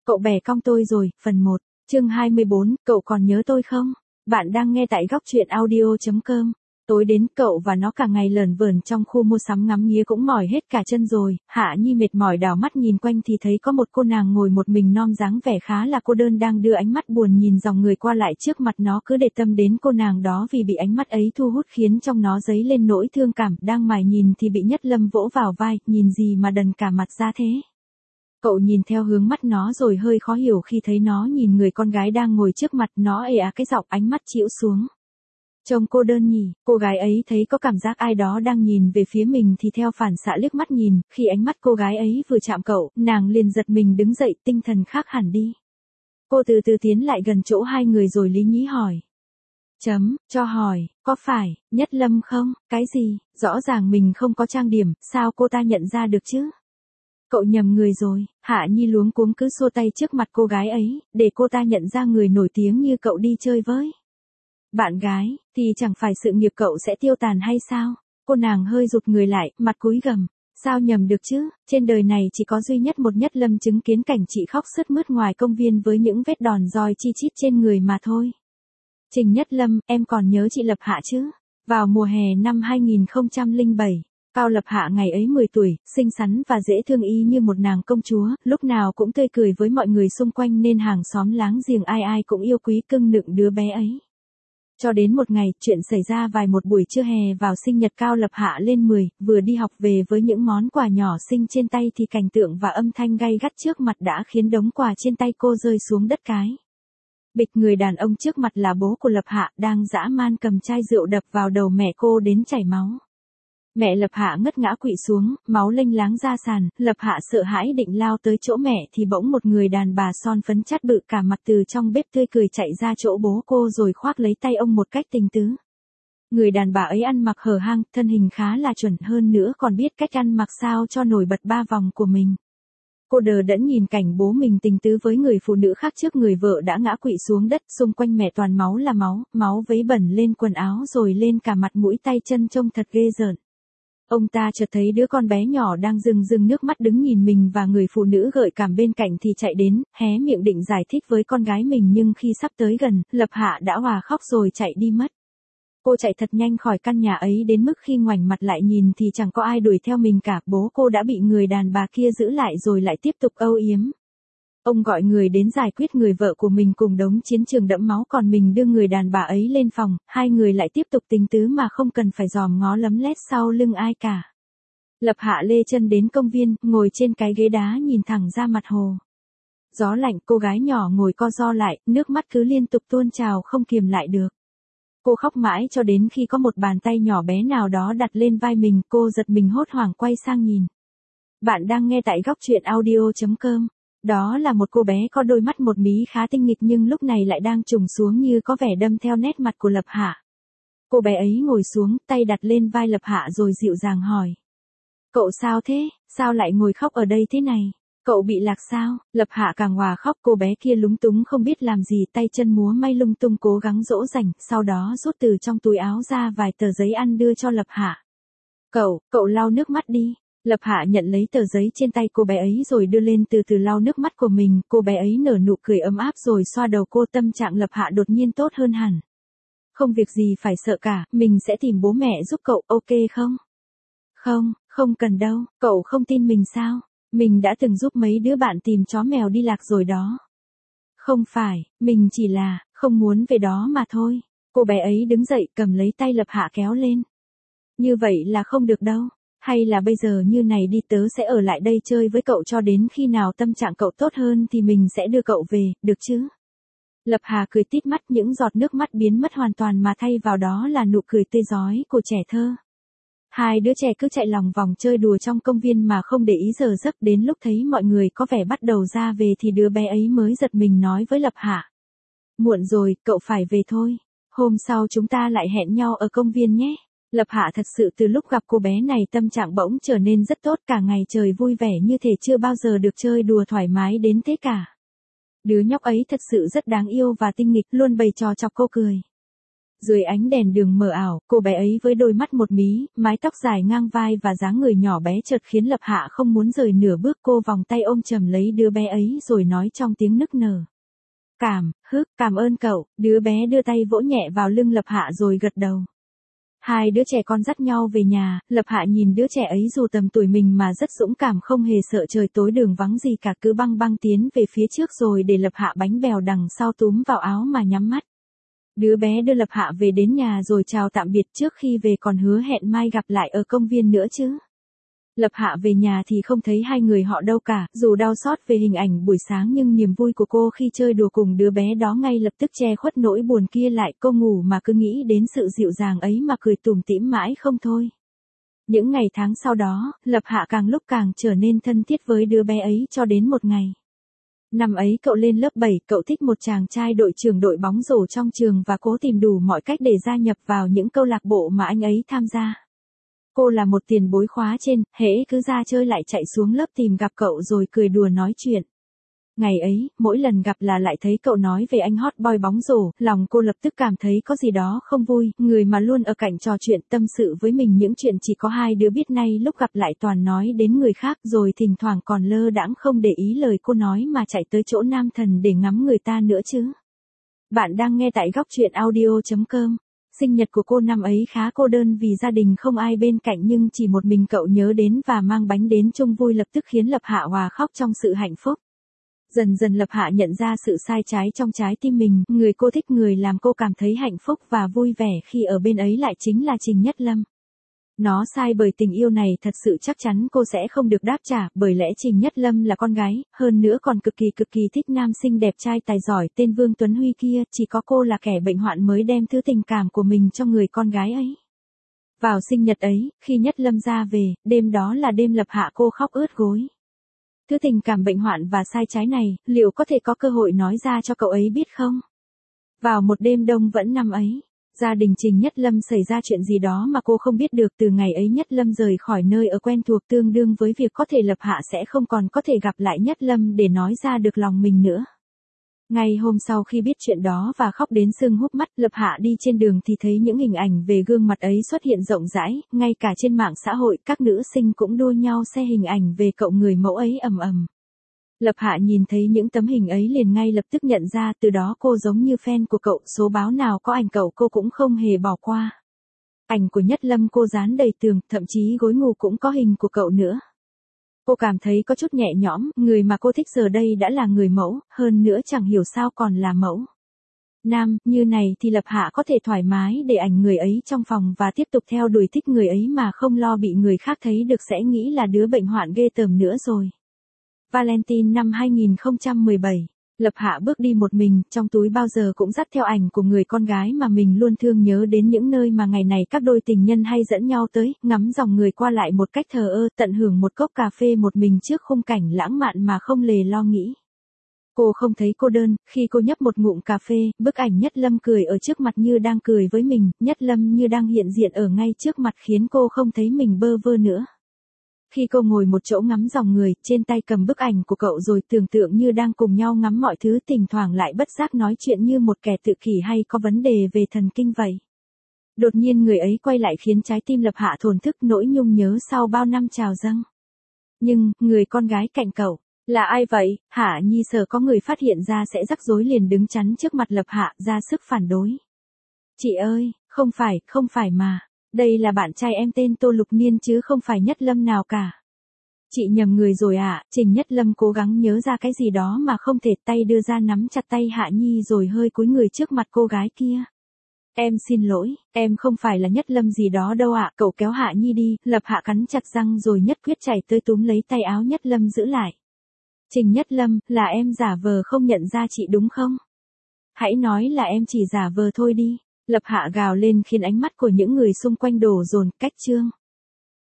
Cậu bẻ cong tôi rồi, phần 1, chương 24, cậu còn nhớ tôi không? Bạn đang nghe tại góc truyện audio.com. Tối đến cậu và nó cả ngày lởn vởn trong khu mua sắm ngắm nghía cũng mỏi hết cả chân rồi. Hạ Nhi mệt mỏi đảo mắt nhìn quanh thì thấy có một cô nàng ngồi một mình non dáng vẻ khá là cô đơn đang đưa ánh mắt buồn nhìn dòng người qua lại trước mặt nó, cứ để tâm đến cô nàng đó vì bị ánh mắt ấy thu hút khiến trong nó dấy lên nỗi thương cảm. Đang mải nhìn thì bị Nhất Lâm vỗ vào vai, nhìn gì mà đần cả mặt ra thế? Cậu nhìn theo hướng mắt nó rồi hơi khó hiểu khi thấy nó nhìn người con gái đang ngồi trước mặt nó cái giọng ánh mắt chĩu xuống. Trông cô đơn nhỉ, cô gái ấy thấy có cảm giác ai đó đang nhìn về phía mình thì theo phản xạ liếc mắt nhìn, khi ánh mắt cô gái ấy vừa chạm cậu, nàng liền giật mình đứng dậy, tinh thần khác hẳn đi. Cô từ từ tiến lại gần chỗ hai người rồi lý nhí hỏi. Cho hỏi, có phải, Nhất Lâm không? Cái gì, rõ ràng mình không có trang điểm, sao cô ta nhận ra được chứ? Cậu nhầm người rồi. Hạ Nhi luống cuống cứ xua tay trước mặt cô gái ấy, để cô ta nhận ra người nổi tiếng như cậu đi chơi với bạn gái, thì chẳng phải sự nghiệp cậu sẽ tiêu tàn hay sao? Cô nàng hơi rụt người lại, mặt cúi gằm. Sao nhầm được chứ, trên đời này chỉ có duy nhất một Nhất Lâm chứng kiến cảnh chị khóc sướt mướt ngoài công viên với những vết đòn roi chi chít trên người mà thôi. Trình Nhất Lâm, em còn nhớ chị Lập Hạ chứ? Vào mùa hè năm 2007. Cao Lập Hạ ngày ấy 10 tuổi, xinh xắn và dễ thương y như một nàng công chúa, lúc nào cũng tươi cười với mọi người xung quanh nên hàng xóm láng giềng ai ai cũng yêu quý cưng nựng đứa bé ấy. Cho đến một ngày, chuyện xảy ra vài một buổi trưa hè vào sinh nhật Cao Lập Hạ lên 10, vừa đi học về với những món quà nhỏ xinh trên tay thì cảnh tượng và âm thanh gay gắt trước mặt đã khiến đống quà trên tay cô rơi xuống đất cái. Bịch, người đàn ông trước mặt là bố của Lập Hạ đang dã man cầm chai rượu đập vào đầu mẹ cô đến chảy máu. Mẹ Lập Hạ ngất ngã quỵ xuống, máu lênh láng ra sàn, Lập Hạ sợ hãi định lao tới chỗ mẹ thì bỗng một người đàn bà son phấn chát bự cả mặt từ trong bếp tươi cười chạy ra chỗ bố cô rồi khoác lấy tay ông một cách tình tứ. Người đàn bà ấy ăn mặc hở hang, thân hình khá là chuẩn, hơn nữa còn biết cách ăn mặc sao cho nổi bật ba vòng của mình. Cô đờ đẫn nhìn cảnh bố mình tình tứ với người phụ nữ khác trước người vợ đã ngã quỵ xuống đất, xung quanh mẹ toàn máu là máu, máu vấy bẩn lên quần áo rồi lên cả mặt mũi tay chân trông thật ghê rợn. Ông ta chợt thấy đứa con bé nhỏ đang rưng rưng nước mắt đứng nhìn mình và người phụ nữ gợi cảm bên cạnh thì chạy đến, hé miệng định giải thích với con gái mình nhưng khi sắp tới gần, Lập Hạ đã òa khóc rồi chạy đi mất. Cô chạy thật nhanh khỏi căn nhà ấy đến mức khi ngoảnh mặt lại nhìn thì chẳng có ai đuổi theo mình cả, bố cô đã bị người đàn bà kia giữ lại rồi lại tiếp tục âu yếm. Ông gọi người đến giải quyết người vợ của mình cùng đống chiến trường đẫm máu, còn mình đưa người đàn bà ấy lên phòng, hai người lại tiếp tục tình tứ mà không cần phải dòm ngó lấm lét sau lưng ai cả. Lập Hạ lê chân đến công viên, ngồi trên cái ghế đá nhìn thẳng ra mặt hồ. Gió lạnh, cô gái nhỏ ngồi co ro lại, nước mắt cứ liên tục tuôn trào không kiềm lại được. Cô khóc mãi cho đến khi có một bàn tay nhỏ bé nào đó đặt lên vai mình, cô giật mình hốt hoảng quay sang nhìn. Bạn đang nghe tại góc truyện audio.com. Đó là một cô bé có đôi mắt một mí khá tinh nghịch nhưng lúc này lại đang trùng xuống như có vẻ đâm theo nét mặt của Lập Hạ. Cô bé ấy ngồi xuống, tay đặt lên vai Lập Hạ rồi dịu dàng hỏi. Cậu sao thế, sao lại ngồi khóc ở đây thế này? Cậu bị lạc sao? Lập Hạ càng hòa khóc, cô bé kia lúng túng không biết làm gì, tay chân múa may lung tung cố gắng dỗ dành, sau đó rút từ trong túi áo ra vài tờ giấy ăn đưa cho Lập Hạ. Cậu lau nước mắt đi. Lập Hạ nhận lấy tờ giấy trên tay cô bé ấy rồi đưa lên từ từ lau nước mắt của mình, cô bé ấy nở nụ cười ấm áp rồi xoa đầu cô, tâm trạng Lập Hạ đột nhiên tốt hơn hẳn. Không việc gì phải sợ cả, mình sẽ tìm bố mẹ giúp cậu, ok không? Không cần đâu, cậu không tin mình sao? Mình đã từng giúp mấy đứa bạn tìm chó mèo đi lạc rồi đó. Không phải, mình chỉ là, không muốn về đó mà thôi. Cô bé ấy đứng dậy cầm lấy tay Lập Hạ kéo lên. Như vậy là không được đâu. Hay là bây giờ như này đi, tớ sẽ ở lại đây chơi với cậu cho đến khi nào tâm trạng cậu tốt hơn thì mình sẽ đưa cậu về, được chứ? Lập Hà cười tít mắt, những giọt nước mắt biến mất hoàn toàn mà thay vào đó là nụ cười tươi rói của trẻ thơ. Hai đứa trẻ cứ chạy lòng vòng chơi đùa trong công viên mà không để ý giờ giấc, đến lúc thấy mọi người có vẻ bắt đầu ra về thì đứa bé ấy mới giật mình nói với Lập Hạ. Muộn rồi, cậu phải về thôi. Hôm sau chúng ta lại hẹn nhau ở công viên nhé. Lập Hạ thật sự từ lúc gặp cô bé này tâm trạng bỗng trở nên rất tốt, cả ngày trời vui vẻ như thể chưa bao giờ được chơi đùa thoải mái đến thế cả. Đứa nhóc ấy thật sự rất đáng yêu và tinh nghịch, luôn bày trò chọc cô cười. Dưới ánh đèn đường mờ ảo, cô bé ấy với đôi mắt một mí, mái tóc dài ngang vai và dáng người nhỏ bé chợt khiến Lập Hạ không muốn rời nửa bước. Cô vòng tay ôm chầm lấy đứa bé ấy rồi nói trong tiếng nức nở. Cảm ơn cậu. Đứa bé đưa tay vỗ nhẹ vào lưng Lập Hạ rồi gật đầu. Hai đứa trẻ con dắt nhau về nhà, Lập Hạ nhìn đứa trẻ ấy dù tầm tuổi mình mà rất dũng cảm, không hề sợ trời tối đường vắng gì cả, cứ băng băng tiến về phía trước rồi để Lập Hạ bánh bèo đằng sau túm vào áo mà nhắm mắt. Đứa bé đưa Lập Hạ về đến nhà rồi chào tạm biệt, trước khi về còn hứa hẹn mai gặp lại ở công viên nữa chứ. Lập Hạ về nhà thì không thấy hai người họ đâu cả, dù đau xót về hình ảnh buổi sáng nhưng niềm vui của cô khi chơi đùa cùng đứa bé đó ngay lập tức che khuất nỗi buồn kia lại. Cô ngủ mà cứ nghĩ đến sự dịu dàng ấy mà cười tủm tỉm mãi không thôi. Những ngày tháng sau đó, Lập Hạ càng lúc càng trở nên thân thiết với đứa bé ấy cho đến một ngày. Năm ấy cậu lên lớp 7, cậu thích một chàng trai đội trưởng đội bóng rổ trong trường và cố tìm đủ mọi cách để gia nhập vào những câu lạc bộ mà anh ấy tham gia. Cô là một tiền bối khóa trên, hễ cứ ra chơi lại chạy xuống lớp tìm gặp cậu rồi cười đùa nói chuyện. Ngày ấy, mỗi lần gặp là lại thấy cậu nói về anh hot boy bóng rổ, lòng cô lập tức cảm thấy có gì đó không vui, người mà luôn ở cạnh trò chuyện tâm sự với mình những chuyện chỉ có hai đứa biết, nay lúc gặp lại toàn nói đến người khác, rồi thỉnh thoảng còn lơ đãng không để ý lời cô nói mà chạy tới chỗ nam thần để ngắm người ta nữa chứ. Bạn đang nghe tại góc truyện audio.com. Sinh nhật của cô năm ấy khá cô đơn vì gia đình không ai bên cạnh, nhưng chỉ một mình cậu nhớ đến và mang bánh đến chung vui lập tức khiến Lập Hạ hòa khóc trong sự hạnh phúc. Dần dần Lập Hạ nhận ra sự sai trái trong trái tim mình, người cô thích, người làm cô cảm thấy hạnh phúc và vui vẻ khi ở bên ấy lại chính là Trình Nhất Lâm. Nó sai bởi tình yêu này thật sự chắc chắn cô sẽ không được đáp trả, bởi lẽ Trình Nhất Lâm là con gái, hơn nữa còn cực kỳ thích nam sinh đẹp trai tài giỏi tên Vương Tuấn Huy kia, chỉ có cô là kẻ bệnh hoạn mới đem thứ tình cảm của mình cho người con gái ấy. Vào sinh nhật ấy, khi Nhất Lâm ra về, đêm đó là đêm Lập Hạ cô khóc ướt gối. Thứ tình cảm bệnh hoạn và sai trái này, liệu có thể có cơ hội nói ra cho cậu ấy biết không? Vào một đêm đông vẫn năm ấy, gia đình Trình Nhất Lâm xảy ra chuyện gì đó mà cô không biết được. Từ ngày ấy Nhất Lâm rời khỏi nơi ở quen thuộc, tương đương với việc có thể Lập Hạ sẽ không còn có thể gặp lại Nhất Lâm để nói ra được lòng mình nữa. Ngày hôm sau khi biết chuyện đó và khóc đến sưng húp mắt, Lập Hạ đi trên đường thì thấy những hình ảnh về gương mặt ấy xuất hiện rộng rãi, ngay cả trên mạng xã hội các nữ sinh cũng đua nhau share hình ảnh về cậu người mẫu ấy ầm ầm. Lập Hạ nhìn thấy những tấm hình ấy liền ngay lập tức nhận ra, từ đó cô giống như fan của cậu, số báo nào có ảnh cậu cô cũng không hề bỏ qua. Ảnh của Nhất Lâm cô dán đầy tường, thậm chí gối ngủ cũng có hình của cậu nữa. Cô cảm thấy có chút nhẹ nhõm, người mà cô thích giờ đây đã là người mẫu, hơn nữa chẳng hiểu sao còn là mẫu nam, như này thì Lập Hạ có thể thoải mái để ảnh người ấy trong phòng và tiếp tục theo đuổi thích người ấy mà không lo bị người khác thấy được sẽ nghĩ là đứa bệnh hoạn ghê tởm nữa rồi. Valentine năm 2017, Lập Hạ bước đi một mình, trong túi bao giờ cũng dắt theo ảnh của người con gái mà mình luôn thương nhớ, đến những nơi mà ngày này các đôi tình nhân hay dẫn nhau tới, ngắm dòng người qua lại một cách thờ ơ, tận hưởng một cốc cà phê một mình trước khung cảnh lãng mạn mà không lề lo nghĩ. Cô không thấy cô đơn, khi cô nhấp một ngụm cà phê, bức ảnh Nhất Lâm cười ở trước mặt như đang cười với mình, Nhất Lâm như đang hiện diện ở ngay trước mặt khiến cô không thấy mình bơ vơ nữa. Khi cô ngồi một chỗ ngắm dòng người, trên tay cầm bức ảnh của cậu rồi tưởng tượng như đang cùng nhau ngắm mọi thứ, thỉnh thoảng lại bất giác nói chuyện như một kẻ tự kỷ hay có vấn đề về thần kinh vậy. Đột nhiên người ấy quay lại khiến trái tim Lập Hạ thổn thức, nỗi nhung nhớ sau bao năm trào dâng. Nhưng, người con gái cạnh cậu, là ai vậy? Hạ Nhi sợ có người phát hiện ra sẽ rắc rối liền đứng chắn trước mặt Lập Hạ, ra sức phản đối. Chị ơi, không phải mà. Đây là bạn trai em tên Tô Lục Niên chứ không phải Nhất Lâm nào cả. Chị nhầm người rồi ạ. Trình Nhất Lâm cố gắng nhớ ra cái gì đó mà không thể, tay đưa ra nắm chặt tay Hạ Nhi rồi hơi cúi người trước mặt cô gái kia. Em xin lỗi, em không phải là Nhất Lâm gì đó đâu ạ. Cậu kéo Hạ Nhi đi. Lập Hạ cắn chặt răng rồi nhất quyết chạy tới túm lấy tay áo Nhất Lâm giữ lại. Trình Nhất Lâm, là em giả vờ không nhận ra chị đúng không? Hãy nói là em chỉ giả vờ thôi đi. Lập Hạ gào lên khiến ánh mắt của những người xung quanh đổ dồn, cách chương.